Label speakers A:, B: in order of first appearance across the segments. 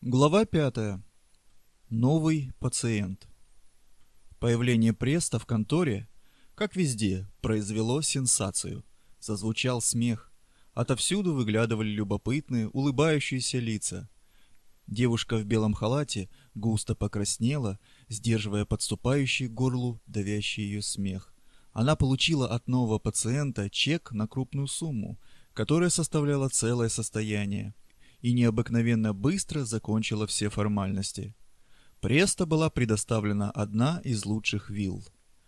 A: Глава 5. Новый пациент. Появление Преста в конторе, как везде, произвело сенсацию. Зазвучал смех. Отовсюду выглядывали любопытные, улыбающиеся лица. Девушка в белом халате густо покраснела, сдерживая подступающий к горлу давящий ее смех. Она получила от нового пациента чек на крупную сумму, которая составляла целое состояние, и необыкновенно быстро закончила все формальности. Престо была предоставлена одна из лучших вилл.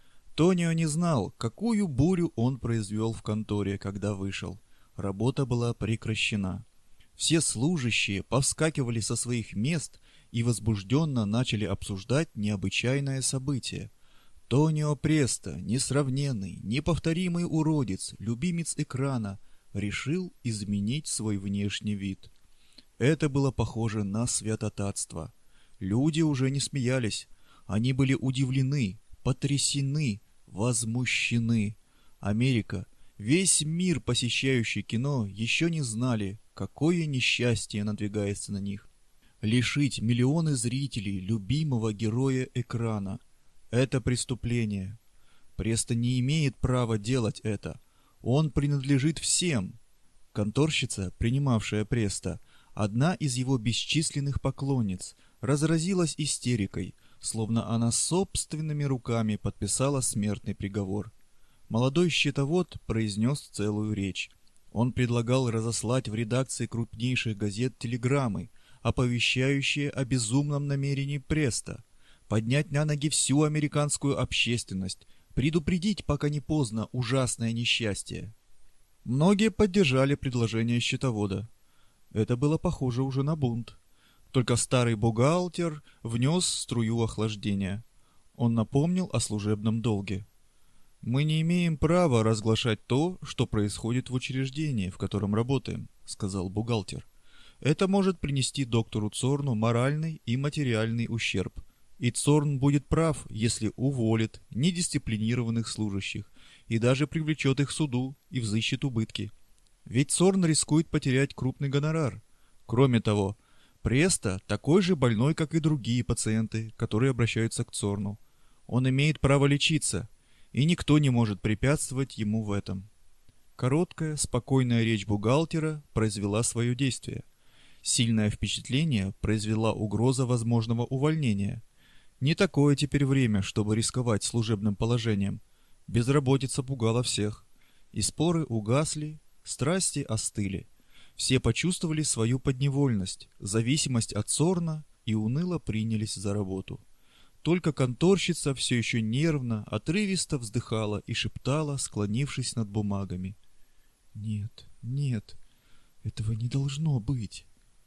A: Тонио не знал, какую бурю он произвел в конторе, когда вышел. Работа была прекращена. Все служащие повскакивали со своих мест и возбужденно начали обсуждать необычайное событие. Тонио Престо, несравненный, неповторимый уродец, любимец экрана, решил изменить свой внешний вид. Это было похоже на святотатство. Люди уже не смеялись. Они были удивлены, потрясены, возмущены. Америка, весь мир, посещающий кино, еще не знали, какое несчастье надвигается на них. Лишить миллионы зрителей любимого героя экрана – это преступление. Престо не имеет права делать это. Он принадлежит всем. Конторщица, принимавшая Престо, одна из его бесчисленных поклонниц, разразилась истерикой, словно она собственными руками подписала смертный приговор. Молодой счетовод произнес целую речь. Он предлагал разослать в редакции крупнейших газет телеграммы, оповещающие о безумном намерении Престо, поднять на ноги всю американскую общественность, предупредить, пока не поздно, ужасное несчастье. Многие поддержали предложение счетовода. Это было похоже уже на бунт. Только старый бухгалтер внес струю охлаждения. Он напомнил о служебном долге. «Мы не имеем права разглашать то, что происходит в учреждении, в котором работаем», — сказал бухгалтер. «Это может принести доктору Цорну моральный и материальный ущерб. И Цорн будет прав, если уволит недисциплинированных служащих и даже привлечет их к суду и взыщет убытки. Ведь Цорн рискует потерять крупный гонорар. Кроме того, Престо такой же больной, как и другие пациенты, которые обращаются к Цорну. Он имеет право лечиться, и никто не может препятствовать ему в этом». Короткая, спокойная речь бухгалтера произвела свое действие. Сильное впечатление произвела угроза возможного увольнения. Не такое теперь время, чтобы рисковать служебным положением. Безработица пугала всех. И споры угасли, страсти остыли. Все почувствовали свою подневольность, зависимость от Цорна и уныло принялись за работу. Только конторщица все еще нервно, отрывисто вздыхала и шептала, склонившись над бумагами. «Нет, нет, этого не должно быть».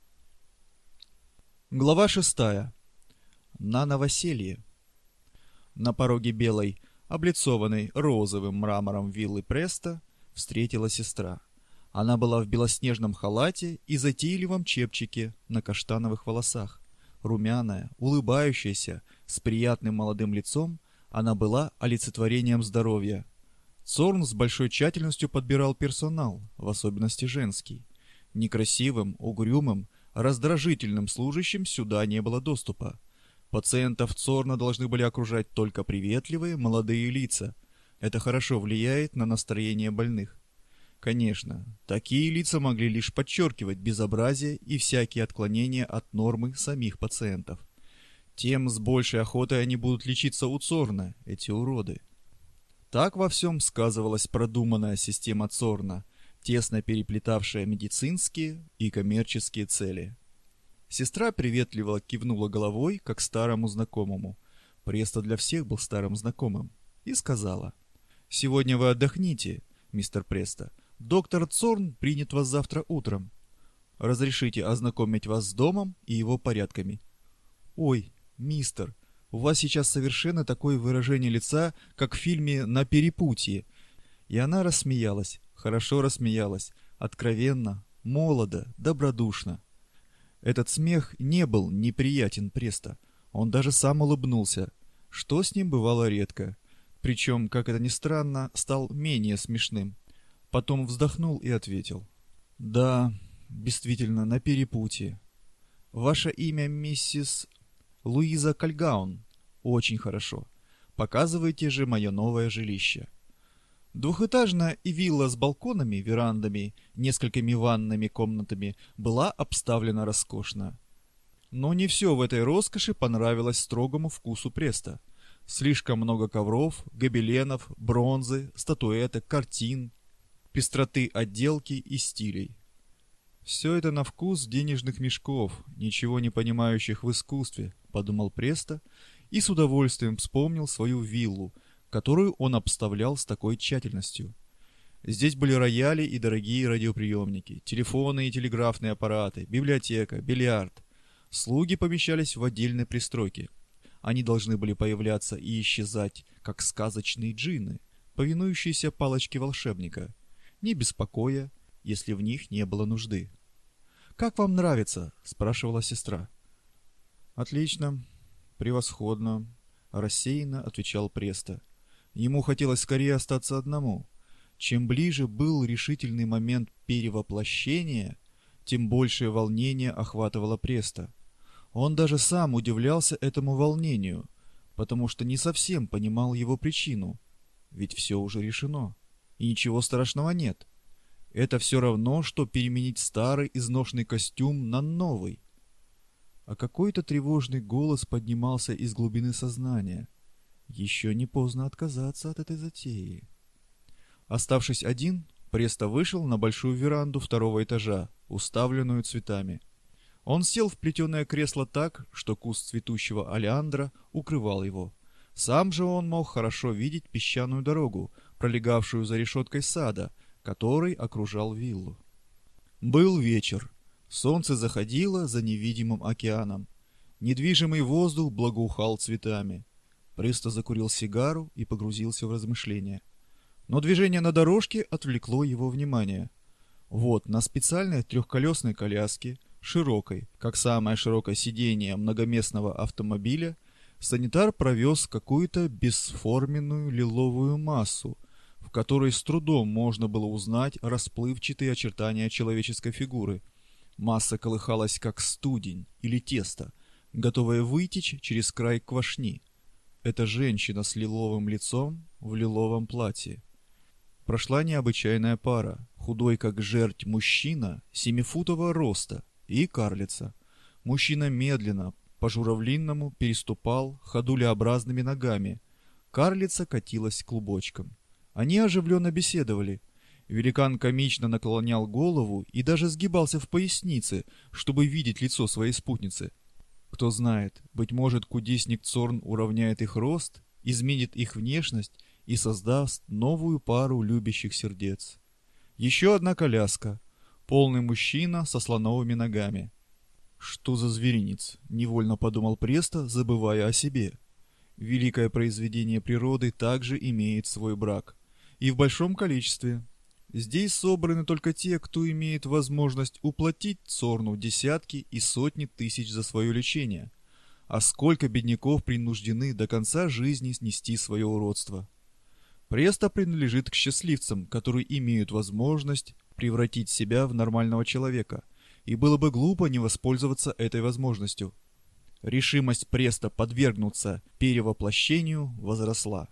A: Глава 6. На новоселье. На пороге белой, облицованной розовым мрамором виллы Престо, встретила сестра. Она была в белоснежном халате и затейливом чепчике на каштановых волосах. Румяная, улыбающаяся, с приятным молодым лицом, она была олицетворением здоровья. Цорн с большой тщательностью подбирал персонал, в особенности женский. Некрасивым, угрюмым, раздражительным служащим сюда не было доступа. Пациентов Цорна должны были окружать только приветливые, молодые лица. Это хорошо влияет на настроение больных. Конечно, такие лица могли лишь подчеркивать безобразие и всякие отклонения от нормы самих пациентов. Тем с большей охотой они будут лечиться у Цорна, эти уроды. Так во всем сказывалась продуманная система Цорна, тесно переплетавшая медицинские и коммерческие цели. Сестра приветливо кивнула головой, как старому знакомому. Престо для всех был старым знакомым. И сказала: «Сегодня вы отдохните, мистер Престо. Доктор Цорн принят вас завтра утром. Разрешите ознакомить вас с домом и его порядками». «Ой, мистер, у вас сейчас совершенно такое выражение лица, как в фильме «На перепутье». И она рассмеялась, хорошо рассмеялась, откровенно, молодо, добродушно. Этот смех не был неприятен Престо. Он даже сам улыбнулся, что с ним бывало редко. Причем, как это ни странно, стал менее смешным. Потом вздохнул и ответил: «Да, действительно, на перепутье». Ваше имя миссис Луиза Кальгаун. Очень хорошо. Показывайте же мое новое жилище. Двухэтажная и вилла с балконами, верандами, несколькими ванными комнатами была обставлена роскошно. Но не все в этой роскоши понравилось строгому вкусу Преста. Слишком много ковров, гобеленов, бронзы, статуэток, картин, пестроты отделки и стилей. «Все это на вкус денежных мешков, ничего не понимающих в искусстве», — подумал Преста и с удовольствием вспомнил свою виллу, которую он обставлял с такой тщательностью. Здесь были рояли и дорогие радиоприемники, телефоны и телеграфные аппараты, библиотека, бильярд. Слуги помещались в отдельной пристройке. Они должны были появляться и исчезать, как сказочные джинны, повинующиеся палочке волшебника, не беспокоя, если в них не было нужды. «Как вам нравится?» — спрашивала сестра. «Отлично, превосходно», — рассеянно отвечал Преста. Ему хотелось скорее остаться одному. Чем ближе был решительный момент перевоплощения, тем большее волнение охватывало Преста. Он даже сам удивлялся этому волнению, потому что не совсем понимал его причину. Ведь все уже решено, и ничего страшного нет. Это все равно, что переменить старый изношенный костюм на новый. А какой-то тревожный голос поднимался из глубины сознания. Еще не поздно отказаться от этой затеи. Оставшись один, Преста вышел на большую веранду второго этажа, уставленную цветами. Он сел в плетеное кресло так, что куст цветущего олеандра укрывал его. Сам же он мог хорошо видеть песчаную дорогу, пролегавшую за решеткой сада, который окружал виллу. Был вечер. Солнце заходило за невидимым океаном. Недвижимый воздух благоухал цветами. Преста закурил сигару и погрузился в размышления. Но движение на дорожке отвлекло его внимание. Вот на специальной трехколесной коляске, широкой, как самое широкое сиденье многоместного автомобиля, санитар провез какую-то бесформенную лиловую массу, в которой с трудом можно было узнать расплывчатые очертания человеческой фигуры. Масса колыхалась, как студень или тесто, готовая вытечь через край квашни. Это женщина с лиловым лицом в лиловом платье. Прошла необычайная пара. Худой, как жерть, мужчина 7-футового роста и карлица. Мужчина медленно, по-журавлиному переступал ходулеобразными ногами. Карлица катилась клубочком. Они оживленно беседовали. Великан комично наклонял голову и даже сгибался в пояснице, чтобы видеть лицо своей спутницы. Кто знает, быть может, кудесник Цорн уравняет их рост, изменит их внешность и создаст новую пару любящих сердец. Еще одна коляска. Полный мужчина со слоновыми ногами. «Что за зверинец?» — невольно подумал Преста, забывая о себе. Великое произведение природы также имеет свой брак. И в большом количестве. Здесь собраны только те, кто имеет возможность уплатить Цорну десятки и сотни тысяч за свое лечение. А сколько бедняков принуждены до конца жизни снести свое уродство. Преста принадлежит к счастливцам, которые имеют возможность превратить себя в нормального человека, и было бы глупо не воспользоваться этой возможностью. Решимость Преста подвергнуться перевоплощению возросла.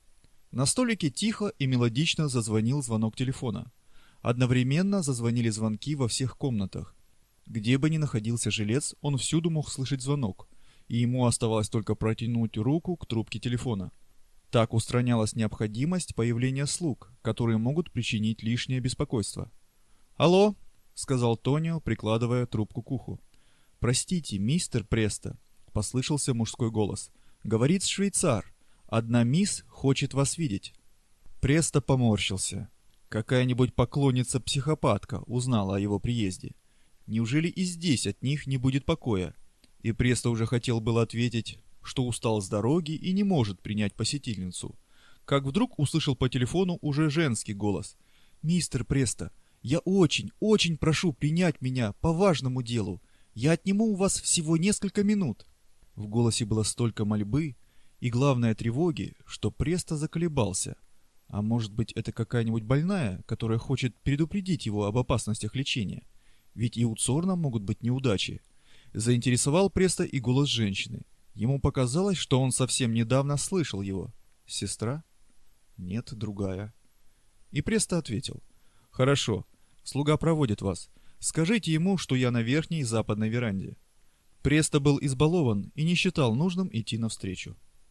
A: На столике тихо и мелодично зазвонил звонок телефона. Одновременно зазвонили звонки во всех комнатах. Где бы ни находился жилец, он всюду мог слышать звонок, и ему оставалось только протянуть руку к трубке телефона. Так устранялась необходимость появления слуг, которые могут причинить лишнее беспокойство. «Алло», — сказал Тонио, прикладывая трубку к уху. «Простите, мистер Преста», — послышался мужской голос. «Говорит швейцар. Одна мисс хочет вас видеть». Преста поморщился. Какая-нибудь поклонница-психопатка узнала о его приезде. Неужели и здесь от них не будет покоя? И Преста уже хотел было ответить, что устал с дороги и не может принять посетительницу, как вдруг услышал по телефону уже женский голос. «Мистер Преста, я очень, очень прошу принять меня по важному делу. Я отниму у вас всего несколько минут». В голосе было столько мольбы и, главное, тревоги, что Преста заколебался. А может быть, это какая-нибудь больная, которая хочет предупредить его об опасностях лечения? Ведь и у Цорна могут быть неудачи. Заинтересовал Преста и голос женщины. Ему показалось, что он совсем недавно слышал его. «Сестра?» «Нет, другая». И Преста ответил. «Хорошо, слуга проводит вас. Скажите ему, что я на верхней западной веранде». Преста был избалован и не считал нужным идти навстречу.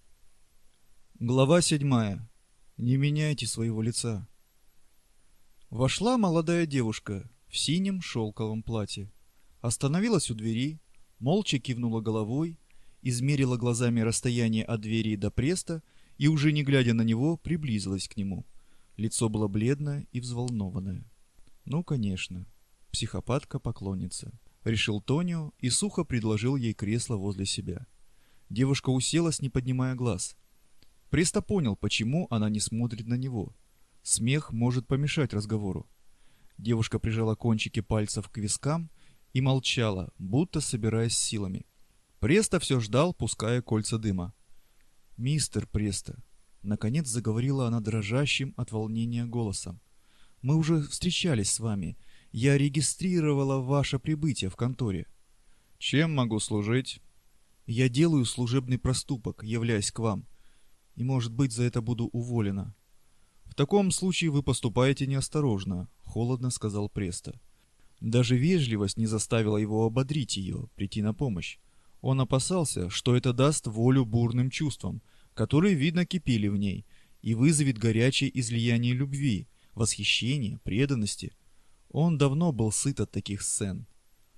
A: Глава 7. Не меняйте своего лица. Вошла молодая девушка в синем шелковом платье. Остановилась у двери, молча кивнула головой, измерила глазами расстояние от двери до Преста и, уже не глядя на него, приблизилась к нему. Лицо было бледное и взволнованное. «Ну, конечно, психопатка-поклонница», — решил Тонио и сухо предложил ей кресло возле себя. Девушка уселась, не поднимая глаз. Преста понял, почему она не смотрит на него. Смех может помешать разговору. Девушка прижала кончики пальцев к вискам и молчала, будто собираясь силами. Преста все ждал, пуская кольца дыма. «Мистер Преста», — наконец заговорила она дрожащим от волнения голосом, — «мы уже встречались с вами. Я регистрировала ваше прибытие в конторе». «Чем могу служить?» «Я делаю служебный проступок, являясь к вам, и, может быть, за это буду уволена». «В таком случае вы поступаете неосторожно», — холодно сказал Преста. Даже вежливость не заставила его ободрить ее, прийти на помощь. Он опасался, что это даст волю бурным чувствам, которые, видно, кипели в ней, и вызовет горячее излияние любви, восхищения, преданности. Он давно был сыт от таких сцен.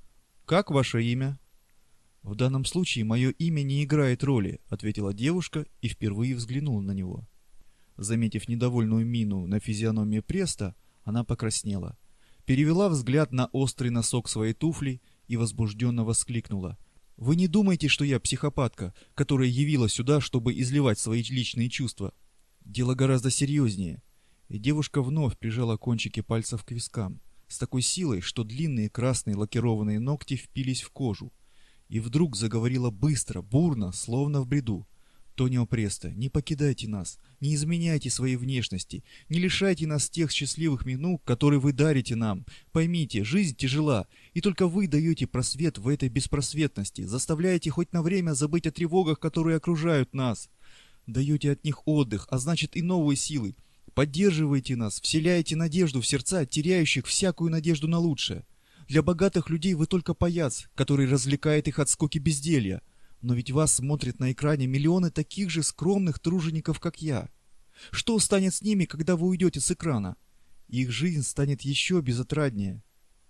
A: «Как ваше имя?» «В данном случае мое имя не играет роли», — ответила девушка и впервые взглянула на него. Заметив недовольную мину на физиономии Преста, она покраснела, перевела взгляд на острый носок своей туфли и возбужденно воскликнула. «Вы не думаете, что я психопатка, которая явилась сюда, чтобы изливать свои личные чувства? Дело гораздо серьезнее». И девушка вновь прижала кончики пальцев к вискам, с такой силой, что длинные красные лакированные ногти впились в кожу. И вдруг заговорила быстро, бурно, словно в бреду. «Тонио Преста, не покидайте нас, не изменяйте своей внешности, не лишайте нас тех счастливых минут, которые вы дарите нам. Поймите, жизнь тяжела, и только вы даете просвет в этой беспросветности, заставляете хоть на время забыть о тревогах, которые окружают нас. Даете от них отдых, а значит и новые силы. Поддерживаете нас, вселяете надежду в сердца, теряющих всякую надежду на лучшее. Для богатых людей вы только паяц, который развлекает их от скуки безделья. Но ведь вас смотрят на экране миллионы таких же скромных тружеников, как я. Что станет с ними, когда вы уйдете с экрана? Их жизнь станет еще безотраднее».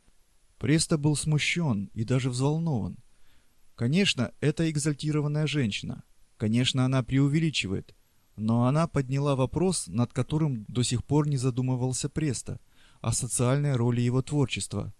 A: Преста был смущен и даже взволнован. Конечно, это экзальтированная женщина. Конечно, она преувеличивает. Но она подняла вопрос, над которым до сих пор не задумывался Преста, о социальной роли его творчества.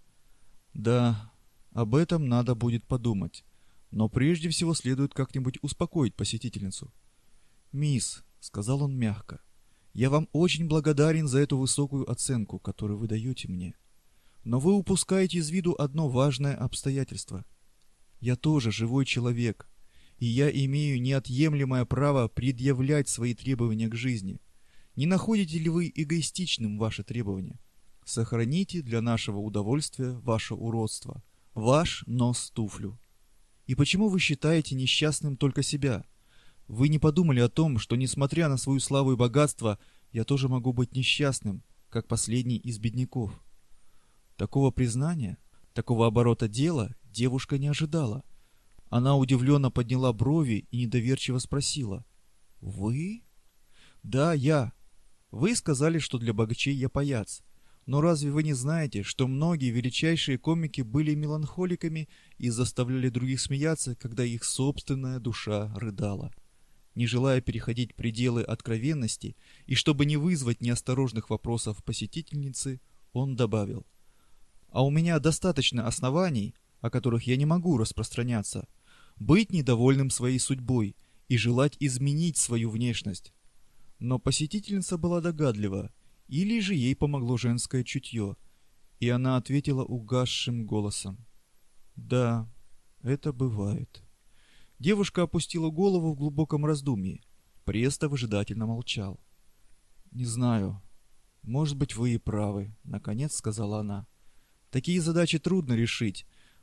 A: Да, об этом надо будет подумать. Но прежде всего следует как-нибудь успокоить посетительницу. «Мисс», — сказал он мягко, — «я вам очень благодарен за эту высокую оценку, которую вы даете мне. Но вы упускаете из виду одно важное обстоятельство. Я тоже живой человек, и я имею неотъемлемое право предъявлять свои требования к жизни. Не находите ли вы эгоистичным ваши требования? Сохраните для нашего удовольствия ваше уродство, ваш нос-туфлю. И почему вы считаете несчастным только себя? Вы не подумали о том, что, несмотря на свою славу и богатство, я тоже могу быть несчастным, как последний из бедняков?» Такого признания, такого оборота дела девушка не ожидала. Она удивленно подняла брови и недоверчиво спросила. «Вы?» «Да, я. Вы сказали, что для богачей я паяц. Но разве вы не знаете, что многие величайшие комики были меланхоликами и заставляли других смеяться, когда их собственная душа рыдала?» Не желая переходить пределы откровенности и чтобы не вызвать неосторожных вопросов посетительницы, он добавил: «А у меня достаточно оснований, о которых я не могу распространяться, быть недовольным своей судьбой и желать изменить свою внешность». Но посетительница была догадлива, или же ей помогло женское чутье, и она ответила угасшим голосом: «Да, это бывает». Девушка опустила голову в глубоком раздумье. Преста выжидательно молчал. «Не знаю. Может быть, вы и правы», — наконец сказала она. «Такие задачи трудно решить,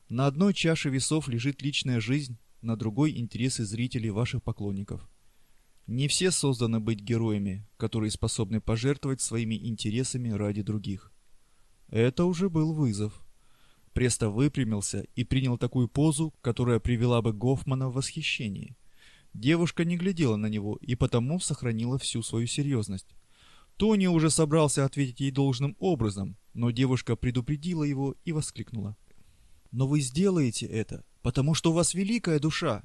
A: На одной чаше весов лежит личная жизнь, на другой — интересы зрителей, ваших поклонников. Не все созданы быть героями, которые способны пожертвовать своими интересами ради других. Это уже был вызов. Престо выпрямился и принял такую позу, которая привела бы Гофмана в восхищение. Девушка не глядела на него и потому сохранила всю свою серьезность. Тони уже собрался ответить ей должным образом, но девушка предупредила его и воскликнула: «Но вы сделаете это, потому что у вас великая душа!»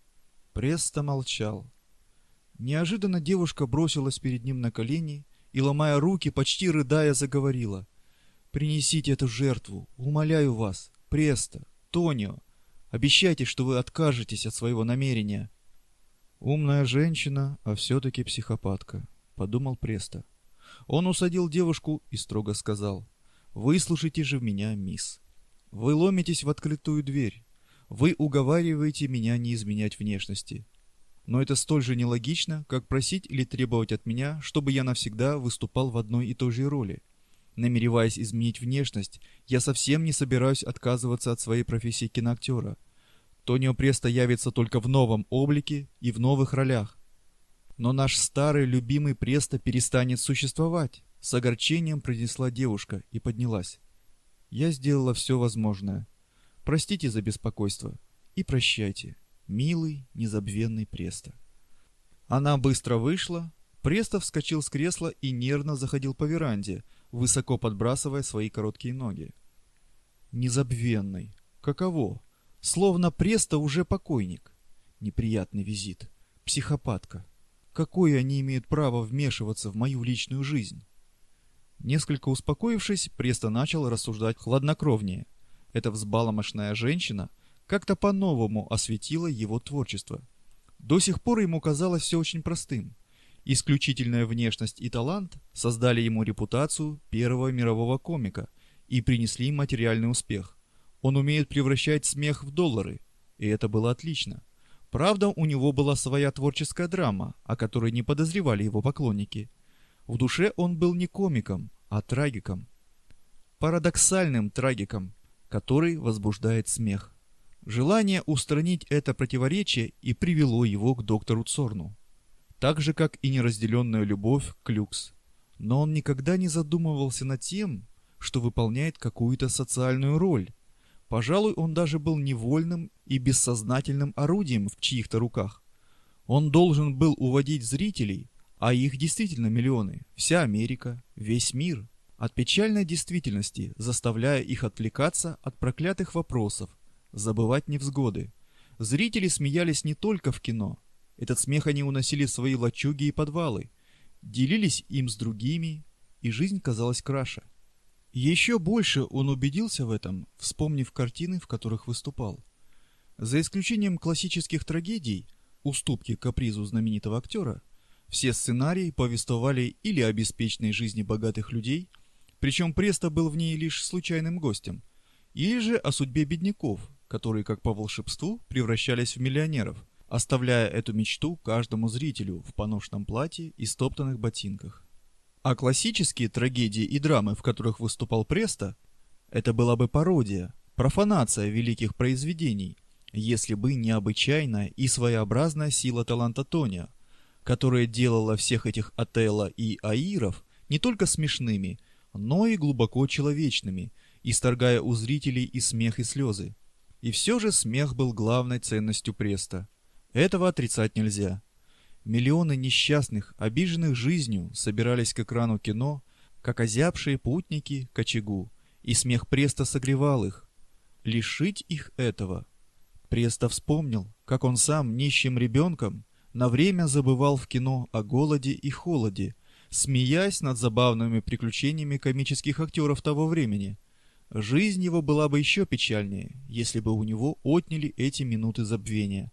A: Престо молчал. Неожиданно девушка бросилась перед ним на колени и, ломая руки, почти рыдая, заговорила: «Принесите эту жертву, умоляю вас, Престо, Тонио, обещайте, что вы откажетесь от своего намерения». «Умная женщина, а все-таки психопатка», — подумал Престо. Он усадил девушку и строго сказал: «Выслушайте же меня, мисс. Вы ломитесь в открытую дверь. Вы уговариваете меня не изменять внешности. Но это столь же нелогично, как просить или требовать от меня, чтобы я навсегда выступал в одной и той же роли. Намереваясь изменить внешность, я совсем не собираюсь отказываться от своей профессии киноактера. Тонио Престо явится только в новом облике и в новых ролях. Но наш старый любимый Престо перестанет существовать», — с огорчением произнесла девушка и поднялась. «Я сделала все возможное. Простите за беспокойство и прощайте, милый, незабвенный Престо». Она быстро вышла. Престо вскочил с кресла и нервно заходил по веранде, высоко подбрасывая свои короткие ноги. Незабвенный. Каково? Словно Престо уже покойник. Неприятный визит. Психопатка. Какое они имеют право вмешиваться в мою личную жизнь? Несколько успокоившись, Престо начал рассуждать хладнокровнее. Эта взбаломошная женщина как-то по-новому осветила его творчество. До сих пор ему казалось все очень простым. Исключительная внешность и талант создали ему репутацию первого мирового комика и принесли материальный успех. Он умеет превращать смех в доллары, и это было отлично. Правда, у него была своя творческая драма, о которой не подозревали его поклонники. В душе он был не комиком, а трагиком. Парадоксальным трагиком, который возбуждает смех. Желание устранить это противоречие и привело его к доктору Цорну. Так же, как и неразделенная любовь к люкс. Но он никогда не задумывался над тем, что выполняет какую-то социальную роль. Пожалуй, он даже был невольным и бессознательным орудием в чьих-то руках. Он должен был уводить зрителей, а их действительно миллионы, вся Америка, весь мир, от печальной действительности, заставляя их отвлекаться от проклятых вопросов, забывать невзгоды. Зрители смеялись не только в кино. Этот смех они уносили в свои лачуги и подвалы, делились им с другими, и жизнь казалась краше. Еще больше он убедился в этом, вспомнив картины, в которых выступал. За исключением классических трагедий, уступки капризу знаменитого актера, все сценарии повествовали или о беспечной жизни богатых людей, причем Престо был в ней лишь случайным гостем, или же о судьбе бедняков, которые, как по волшебству, превращались в миллионеров, оставляя эту мечту каждому зрителю в поношенном платье и стоптанных ботинках. А классические трагедии и драмы, в которых выступал Престо, это была бы пародия, профанация великих произведений, если бы не необычайная и своеобразная сила таланта Тонио, которая делала всех этих Отелло и Аиров не только смешными, но и глубоко человечными, исторгая у зрителей и смех, и слезы. И все же смех был главной ценностью Престо. Этого отрицать нельзя. Миллионы несчастных, обиженных жизнью, собирались к экрану кино, как озябшие путники к очагу, и смех Престо согревал их. Лишить их этого. Престо вспомнил, как он сам, нищим ребенком, на время забывал в кино о голоде и холоде, смеясь над забавными приключениями комических актеров того времени. Жизнь его была бы еще печальнее, если бы у него отняли эти минуты забвения.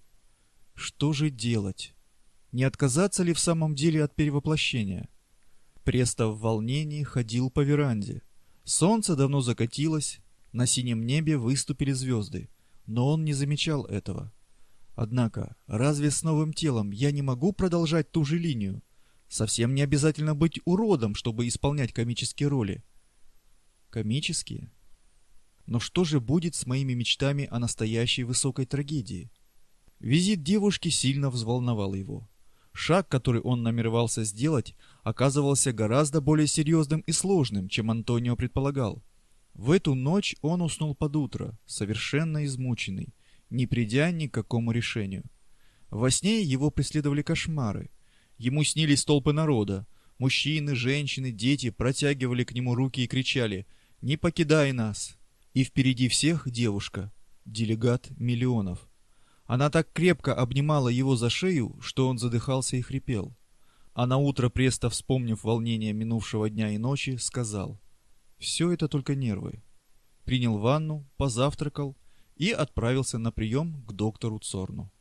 A: Что же делать? Не отказаться ли в самом деле от перевоплощения? Престо в волнении ходил по веранде. Солнце давно закатилось, на синем небе выступили звезды, но он не замечал этого. Однако, разве с новым телом я не могу продолжать ту же линию? Совсем не обязательно быть уродом, чтобы исполнять комические роли. Комические? Но что же будет с моими мечтами о настоящей высокой трагедии? Визит девушки сильно взволновал его. Шаг, который он намеревался сделать, оказывался гораздо более серьезным и сложным, чем Антонио предполагал. В эту ночь он уснул под утро, совершенно измученный, не придя ни к какому решению. Во сне его преследовали кошмары. Ему снились толпы народа. Мужчины, женщины, дети протягивали к нему руки и кричали: «Не покидай нас!» И впереди всех девушка, делегат миллионов. Она так крепко обнимала его за шею, что он задыхался и хрипел. А наутро Престо, вспомнив волнение минувшего дня и ночи, сказал: «Все это только нервы». Принял ванну, позавтракал и отправился на прием к доктору Цорну.